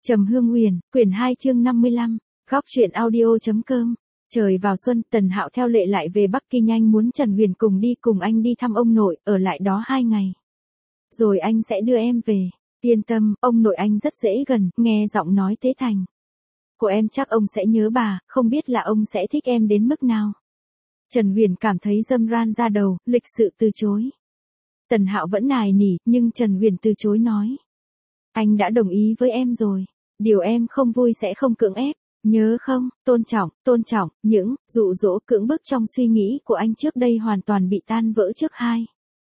Trầm Hương Huyền, quyển 2 chương 55, góc truyện audio.com. Trời vào xuân, Tần Hạo theo lệ lại về Bắc Kinh, anh muốn Trần Huyền cùng anh đi thăm ông nội, ở lại đó 2 ngày. Rồi anh sẽ đưa em về. Yên tâm, ông nội anh rất dễ gần, nghe giọng nói Tế Thành của em chắc ông sẽ nhớ bà, không biết là ông sẽ thích em đến mức nào. Trần Huyền cảm thấy dâm ran ra đầu, lịch sự từ chối. Tần Hạo vẫn nài nỉ, nhưng Trần Huyền từ chối nói. Anh đã đồng ý với em rồi. Điều em không vui sẽ không cưỡng ép. Nhớ không, tôn trọng, những dụ dỗ cưỡng bức trong suy nghĩ của anh trước đây hoàn toàn bị tan vỡ trước hai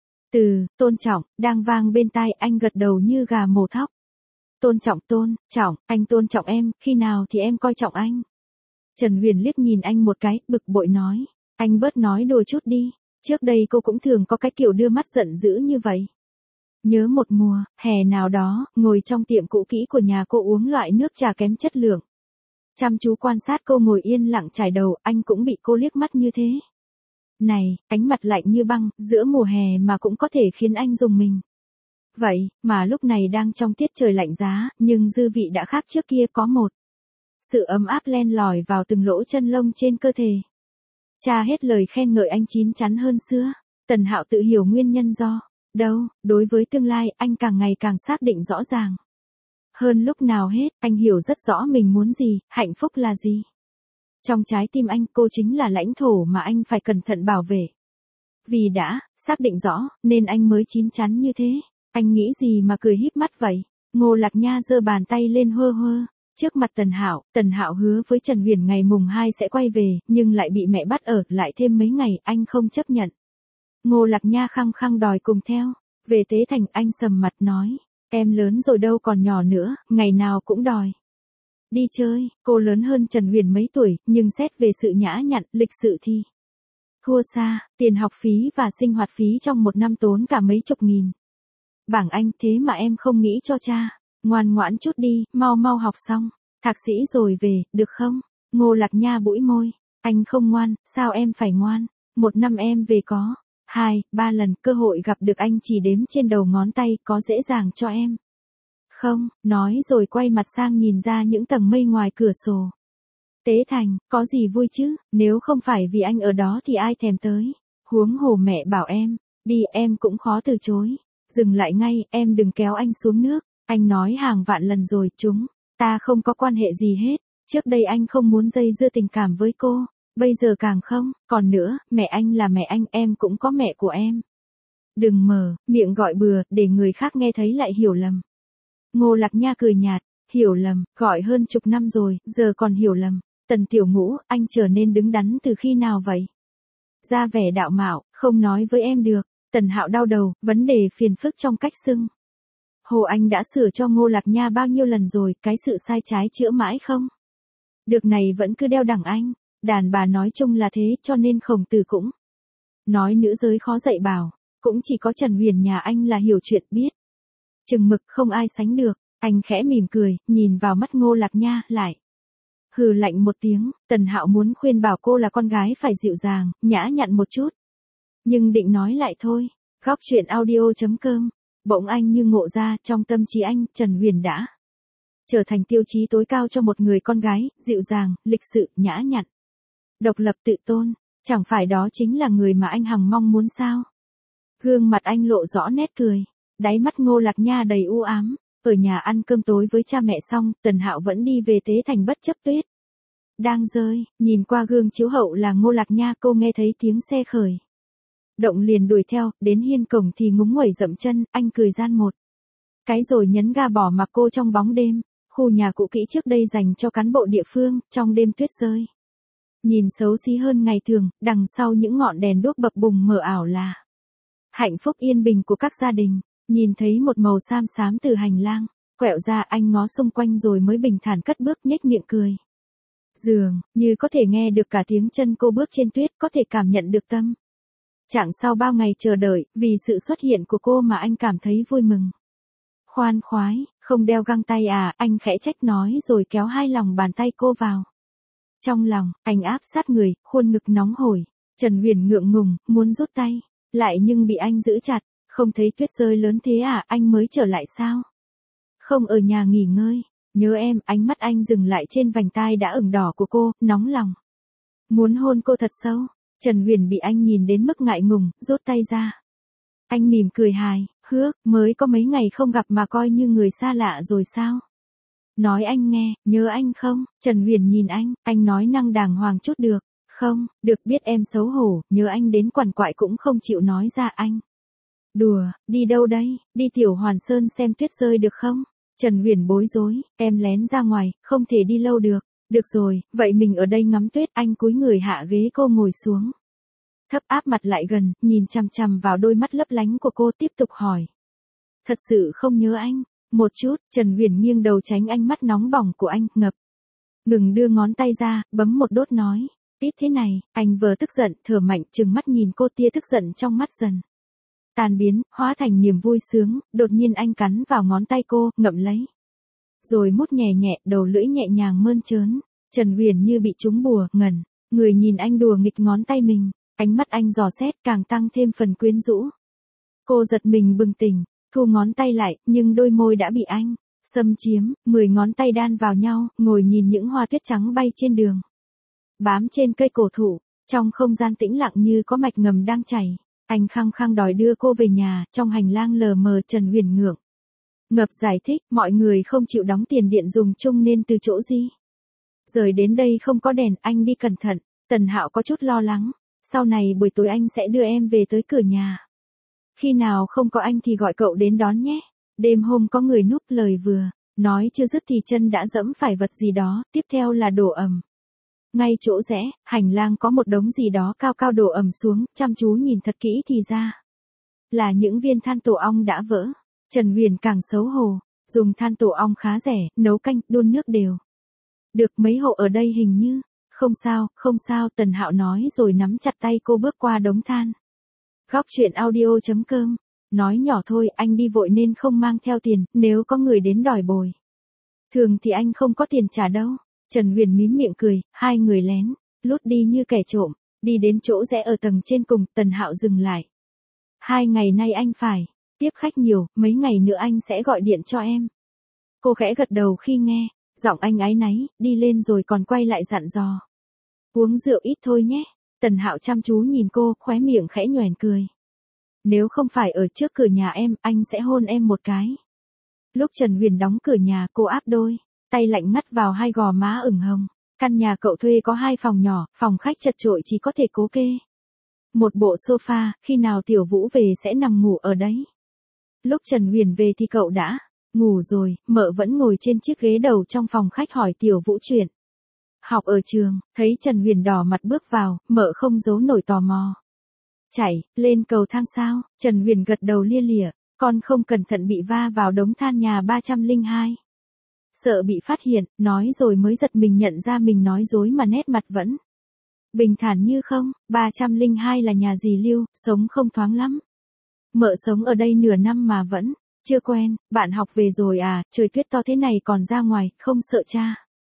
từ tôn trọng đang vang bên tai. Anh gật đầu như gà mổ thóc. Tôn trọng, anh tôn trọng em, khi nào thì em coi trọng anh. Trần Huyền liếc nhìn anh một cái, bực bội nói, anh bớt nói đùa chút đi, trước đây cô cũng thường có cái kiểu đưa mắt giận dữ như vậy. Nhớ một mùa, hè nào đó, ngồi trong tiệm cũ kỹ của nhà cô uống loại nước trà kém chất lượng. Chăm chú quan sát cô ngồi yên lặng chải đầu, anh cũng bị cô liếc mắt như thế. Này, ánh mặt lạnh như băng, giữa mùa hè mà cũng có thể khiến anh rùng mình. Vậy, mà lúc này đang trong tiết trời lạnh giá, nhưng dư vị đã khác trước kia, có một sự ấm áp len lỏi vào từng lỗ chân lông trên cơ thể. Cha hết lời khen ngợi anh chín chắn hơn xưa. Tần Hạo tự hiểu nguyên nhân do đâu, đối với tương lai, anh càng ngày càng xác định rõ ràng. Hơn lúc nào hết, anh hiểu rất rõ mình muốn gì, hạnh phúc là gì. Trong trái tim anh, cô chính là lãnh thổ mà anh phải cẩn thận bảo vệ. Vì đã xác định rõ, nên anh mới chín chắn như thế. Anh nghĩ gì mà cười híp mắt vậy? Ngô Lạc Nha giơ bàn tay lên hơ hơ. Trước mặt Tần Hạo hứa với Trần Huyền ngày mùng 2 sẽ quay về, nhưng lại bị mẹ bắt ở lại thêm mấy ngày, anh không chấp nhận. Ngô Lạc Nha khăng khăng đòi cùng theo. Về Tế Thành, anh sầm mặt nói, em lớn rồi đâu còn nhỏ nữa, ngày nào cũng đòi đi chơi. Cô lớn hơn Trần Huyền mấy tuổi, nhưng xét về sự nhã nhặn, lịch sự thì thua xa. Tiền học phí và sinh hoạt phí trong một năm tốn cả mấy chục nghìn bảng Anh, thế mà em không nghĩ cho cha. Ngoan ngoãn chút đi, mau học xong thạc sĩ rồi về, được không? Ngô Lạc Nha bũi môi, anh không ngoan, sao em phải ngoan? Một năm em về có 2-3 lần, cơ hội gặp được anh chỉ đếm trên đầu ngón tay, có dễ dàng cho em không? Nói rồi quay mặt sang nhìn ra những tầng mây ngoài cửa sổ. Tế Thành, có gì vui chứ, nếu không phải vì anh ở đó thì ai thèm tới. Huống hồ mẹ bảo em đi, em cũng khó từ chối. Dừng lại ngay, em đừng kéo anh xuống nước. Anh nói hàng vạn lần rồi, chúng ta không có quan hệ gì hết. Trước đây anh không muốn dây dưa tình cảm với cô, bây giờ càng không. Còn nữa, mẹ anh là mẹ anh, em cũng có mẹ của em. Đừng mở miệng gọi bừa, để người khác nghe thấy lại hiểu lầm. Ngô Lạc Nha cười nhạt, hiểu lầm, gọi hơn chục năm rồi, giờ còn hiểu lầm. Tần Tiểu Ngũ, anh trở nên đứng đắn từ khi nào vậy? Ra vẻ đạo mạo, không nói với em được. Tần Hạo đau đầu, vấn đề phiền phức trong cách xưng Hồ anh đã sửa cho Ngô Lạc Nha bao nhiêu lần rồi, cái sự sai trái chữa mãi không được này vẫn cứ đeo đẳng anh. Đàn bà nói chung là thế, cho nên Khổng Tử cũng nói nữ giới khó dạy bảo. Cũng chỉ có Trần Huyền nhà anh là hiểu chuyện, biết chừng mực, không ai sánh được. Anh khẽ mỉm cười, nhìn vào mắt Ngô Lạc Nha, lại hừ lạnh một tiếng. Tần Hạo muốn khuyên bảo cô là con gái phải dịu dàng, nhã nhặn một chút, nhưng định nói lại thôi. Góc truyện audio.com. Bỗng anh như ngộ ra, trong tâm trí anh, Trần Huyền đã trở thành tiêu chí tối cao cho một người con gái, dịu dàng, lịch sự, nhã nhặn, độc lập tự tôn. Chẳng phải đó chính là người mà anh hằng mong muốn sao? Gương mặt anh lộ rõ nét cười, đáy mắt Ngô Lạc Nha đầy u ám. Ở nhà ăn cơm tối với cha mẹ xong, Tần Hạo vẫn đi về Tế Thành bất chấp tuyết đang rơi. Nhìn qua gương chiếu hậu là Ngô Lạc Nha, cô nghe thấy tiếng xe khởi động liền đuổi theo. Đến hiên cổng thì ngúng nguẩy dậm chân, anh cười gian một cái rồi nhấn ga bỏ mặc cô trong bóng đêm. Khu nhà cũ kỹ trước đây dành cho cán bộ địa phương, trong đêm tuyết rơi nhìn xấu xí hơn ngày thường. Đằng sau những ngọn đèn đuốc bập bùng mờ ảo là hạnh phúc yên bình của các gia đình. Nhìn thấy một màu xám xám từ hành lang quẹo ra, anh ngó xung quanh rồi mới bình thản cất bước, nhếch miệng cười. Dường như có thể nghe được cả tiếng chân cô bước trên tuyết, có thể cảm nhận được tâm trạng sau bao ngày chờ đợi, vì sự xuất hiện của cô mà anh cảm thấy vui mừng. Khoan khoái, không đeo găng tay à? Anh khẽ trách nói rồi kéo hai lòng bàn tay cô vào trong lòng. Anh áp sát người, khuôn ngực nóng hổi. Trần Huyền ngượng ngùng, muốn rút tay lại nhưng bị anh giữ chặt. Không thấy tuyết rơi lớn thế à, anh mới trở lại sao? Không ở nhà nghỉ ngơi. Nhớ em, ánh mắt anh dừng lại trên vành tai đã ửng đỏ của cô, nóng lòng. Muốn hôn cô thật sâu. Trần Huyền bị anh nhìn đến mức ngại ngùng, rút tay ra. Anh mỉm cười hài, hước, mới có mấy ngày không gặp mà coi như người xa lạ rồi sao? Nói anh nghe, nhớ anh không? Trần Huyền nhìn anh nói năng đàng hoàng chút được. Không, được biết em xấu hổ, nhớ anh đến quằn quại cũng không chịu nói ra anh. Đùa, đi đâu đây, đi Tiểu Hoàn Sơn xem tuyết rơi được không? Trần Huyền bối rối, em lén ra ngoài, không thể đi lâu được. Được rồi, vậy mình ở đây ngắm tuyết, anh cúi người hạ ghế cô ngồi xuống. Thấp áp mặt lại gần, nhìn chằm chằm vào đôi mắt lấp lánh của cô tiếp tục hỏi. Thật sự không nhớ anh? Một chút, Trần Huyền nghiêng đầu tránh ánh mắt nóng bỏng của anh, ngập. Ngừng đưa ngón tay ra, bấm một đốt nói. Ít thế này, anh vừa tức giận, thở mạnh, trừng mắt nhìn cô, tia tức giận trong mắt dần tan biến, hóa thành niềm vui sướng, đột nhiên anh cắn vào ngón tay cô, ngậm lấy. Rồi mút nhẹ nhẹ, đầu lưỡi nhẹ nhàng mơn trớn. Trần Huyền như bị trúng bùa, ngẩn, người nhìn anh đùa nghịch ngón tay mình, ánh mắt anh dò xét càng tăng thêm phần quyến rũ. Cô giật mình bừng tỉnh, thu ngón tay lại, nhưng đôi môi đã bị anh xâm chiếm, 10 ngón tay đan vào nhau, ngồi nhìn những hoa tuyết trắng bay trên đường. Bám trên cây cổ thụ, trong không gian tĩnh lặng như có mạch ngầm đang chảy. Anh khăng khăng đòi đưa cô về nhà, trong hành lang lờ mờ Trần Huyền ngượng ngập giải thích, mọi người không chịu đóng tiền điện dùng chung nên từ chỗ gì. Rời đến đây không có đèn, anh đi cẩn thận. Tần Hạo có chút lo lắng, sau này buổi tối anh sẽ đưa em về tới cửa nhà. Khi nào không có anh thì gọi cậu đến đón nhé. Đêm hôm có người núp, lời vừa nói chưa dứt thì chân đã dẫm phải vật gì đó, tiếp theo là đổ ầm. Ngay chỗ rẽ, hành lang có một đống gì đó cao cao đổ ầm xuống, chăm chú nhìn thật kỹ thì ra là những viên than tổ ong đã vỡ. Trần Huyền càng xấu hổ, dùng than tổ ong khá rẻ, nấu canh, đun nước đều. Được mấy hộ ở đây hình như. Không sao, Tần Hạo nói rồi nắm chặt tay cô bước qua đống than. Góc truyện audio.com, nói nhỏ thôi, anh đi vội nên không mang theo tiền, nếu có người đến đòi bồi. Thường thì anh không có tiền trả đâu. Trần Huyền mím miệng cười, hai người lén lút đi như kẻ trộm, đi đến chỗ rẽ ở tầng trên cùng, Tần Hạo dừng lại. 2 ngày nay anh phải tiếp khách nhiều, mấy ngày nữa anh sẽ gọi điện cho em. Cô khẽ gật đầu khi nghe, giọng anh áy náy, đi lên rồi còn quay lại dặn dò. Uống rượu ít thôi nhé. Tần Hạo chăm chú nhìn cô, khóe miệng khẽ nhoẻn cười. Nếu không phải ở trước cửa nhà em, anh sẽ hôn em một cái. Lúc Trần Huyền đóng cửa nhà, cô áp đôi tay lạnh ngắt vào hai gò má ửng hồng. Căn nhà cậu thuê có 2 phòng nhỏ, phòng khách chật chội chỉ có thể cố kê một bộ sofa, khi nào Tiểu Vũ về sẽ nằm ngủ ở đấy. Lúc Trần Huyền về thì cậu đã ngủ rồi, mợ vẫn ngồi trên chiếc ghế đầu trong phòng khách hỏi Tiểu Vũ chuyện học ở trường, thấy Trần Huyền đỏ mặt bước vào, mợ không giấu nổi tò mò. Chảy, lên cầu thang sao? Trần Huyền gật đầu lia lịa, con không cẩn thận bị va vào đống than nhà 302. Sợ bị phát hiện, nói rồi mới giật mình nhận ra mình nói dối mà nét mặt vẫn bình thản như không. 302 là nhà dì Lưu, sống không thoáng lắm. Mợ sống ở đây nửa năm mà vẫn chưa quen. Bạn học về rồi à, trời tuyết to thế này còn ra ngoài, không sợ cha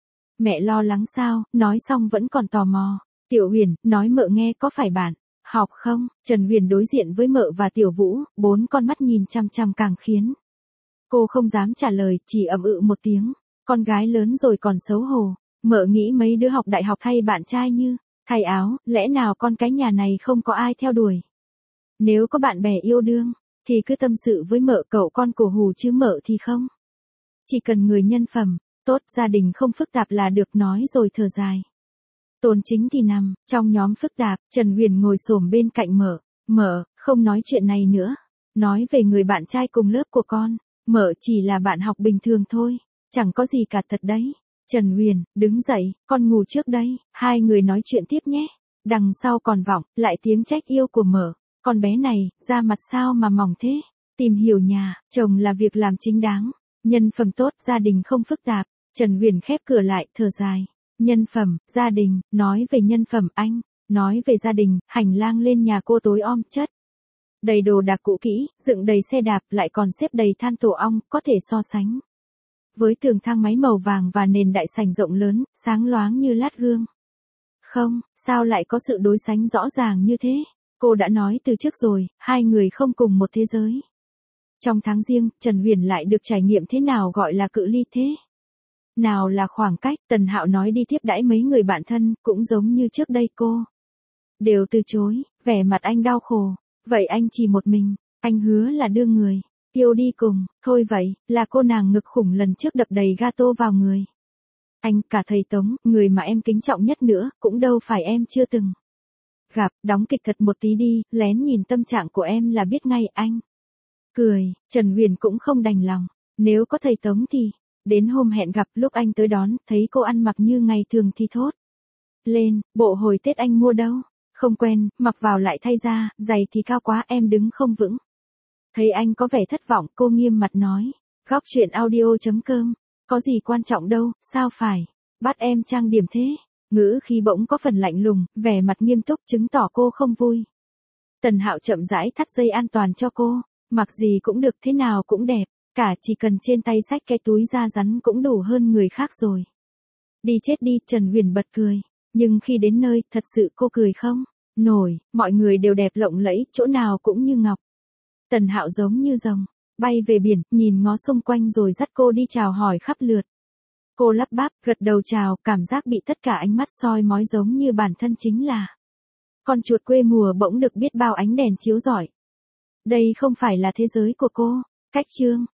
mẹ lo lắng sao? Nói xong vẫn còn tò mò. Tiểu Huyền, nói mợ nghe, có phải bạn học không? Trần Huyền đối diện với mợ và Tiểu Vũ, 4 con mắt nhìn chằm chằm càng khiến cô không dám trả lời, chỉ ậm ừ một tiếng. Con gái lớn rồi còn xấu hổ. Mợ nghĩ mấy đứa học đại học thay bạn trai như thay áo, lẽ nào con cái nhà này không có ai theo đuổi. Nếu có bạn bè yêu đương thì cứ tâm sự với mợ, cậu con cổ hù chứ mợ thì không. Chỉ cần người nhân phẩm tốt, gia đình không phức tạp là được, nói rồi thở dài. Tôn Chính thì nằm trong nhóm phức tạp. Trần Huyền ngồi xổm bên cạnh mợ, không nói chuyện này nữa. Nói về người bạn trai cùng lớp của con. Mợ chỉ là bạn học bình thường thôi, chẳng có gì cả thật đấy. Trần Huyền, đứng dậy, con ngủ trước đây, hai người nói chuyện tiếp nhé. Đằng sau còn vọng lại tiếng trách yêu của mợ. Con bé này, da mặt sao mà mỏng thế? Tìm hiểu nhà, chồng là việc làm chính đáng. Nhân phẩm tốt, gia đình không phức tạp. Trần Huyền khép cửa lại, thở dài. Nhân phẩm, gia đình, nói về nhân phẩm anh, nói về gia đình, hành lang lên nhà cô tối om chất. Đầy đồ đạc cũ kỹ, dựng đầy xe đạp, lại còn xếp đầy than tổ ong, có thể so sánh với tường thang máy màu vàng và nền đại sảnh rộng lớn, sáng loáng như lát gương. Không, sao lại có sự đối sánh rõ ràng như thế? Cô đã nói từ trước rồi, hai người không cùng một thế giới. Trong tháng riêng, Trần Huyền lại được trải nghiệm thế nào gọi là cự ly thế? Nào là khoảng cách, Tần Hạo nói đi tiếp đãi mấy người bạn thân, cũng giống như trước đây cô. Đều từ chối, vẻ mặt anh đau khổ. Vậy anh chỉ một mình, anh hứa là đưa người yêu đi cùng, thôi vậy, là cô nàng ngực khủng lần trước đập đầy gato vào người. Anh, cả thầy Tống, người mà em kính trọng nhất nữa, cũng đâu phải em chưa từng gặp, đóng kịch thật một tí đi, lén nhìn tâm trạng của em là biết ngay anh. Cười, Trần Huyền cũng không đành lòng, nếu có thầy Tống thì, đến hôm hẹn gặp lúc anh tới đón, thấy cô ăn mặc như ngày thường thì thốt lên, bộ hồi Tết anh mua đâu, không quen, mặc vào lại thay ra, giày thì cao quá em đứng không vững. Thấy anh có vẻ thất vọng, cô nghiêm mặt nói, góc chuyện audio.com, có gì quan trọng đâu, sao phải, bắt em trang điểm thế, ngữ khi bỗng có phần lạnh lùng, vẻ mặt nghiêm túc chứng tỏ cô không vui. Tần Hạo chậm rãi thắt dây an toàn cho cô, mặc gì cũng được thế nào cũng đẹp, cả chỉ cần trên tay xách cái túi da rắn cũng đủ hơn người khác rồi. Đi chết đi, Trần Huyền bật cười, nhưng khi đến nơi, thật sự cô cười không nổi, mọi người đều đẹp lộng lẫy, chỗ nào cũng như ngọc. Tần Hạo giống như rồng, bay về biển, nhìn ngó xung quanh rồi dắt cô đi chào hỏi khắp lượt. Cô lắp bắp, gật đầu chào, cảm giác bị tất cả ánh mắt soi mói giống như bản thân chính là con chuột quê mùa bỗng được biết bao ánh đèn chiếu rọi. Đây không phải là thế giới của cô. Cách chương